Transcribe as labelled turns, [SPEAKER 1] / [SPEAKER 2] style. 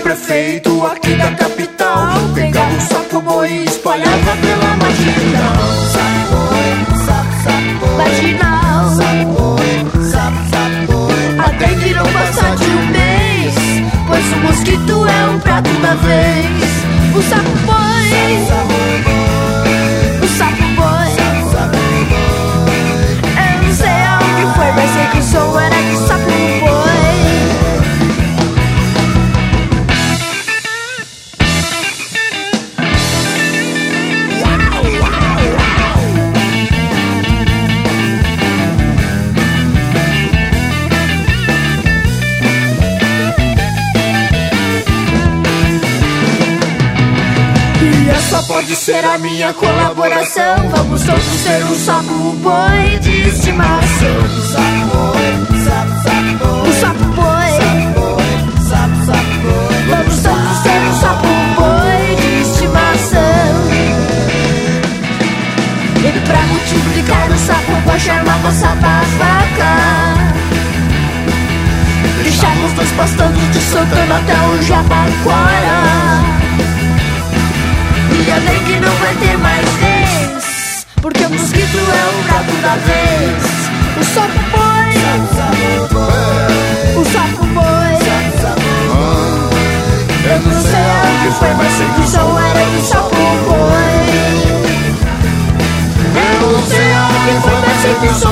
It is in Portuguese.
[SPEAKER 1] prefeito aqui da capital pegava o sapo boi e espalhava pela marginal. Sapo boi, sapo, sapo boi, marginal. Sapo boi, sapo, sapo boi. Até que não passa de um mês, pois o mosquito é um prato da vez. O sapo boi, o sapo boi, eu não sei aonde foi, mas sei que o som era do sapo boi. Essa pode ser a minha colaboração. Vamos todos ser um sapo boi de estimação. Sapo boi, sapo, sapo boi. O sapo boi, sapo, sapo boi. Vamos todos ser um sapo boi de estimação. E pra multiplicar o sapo boi chamava a vaca. Deixava os dois pastando de Santana até o Jabaquara. E a dengue não vai ter mais vez, porque o mosquito é o prato da vez. O sapo boi, o sapo boi, eu não sei aonde foi, mas sei que o som era do sapo boi. Eu não sei aonde foi, mas sei que o som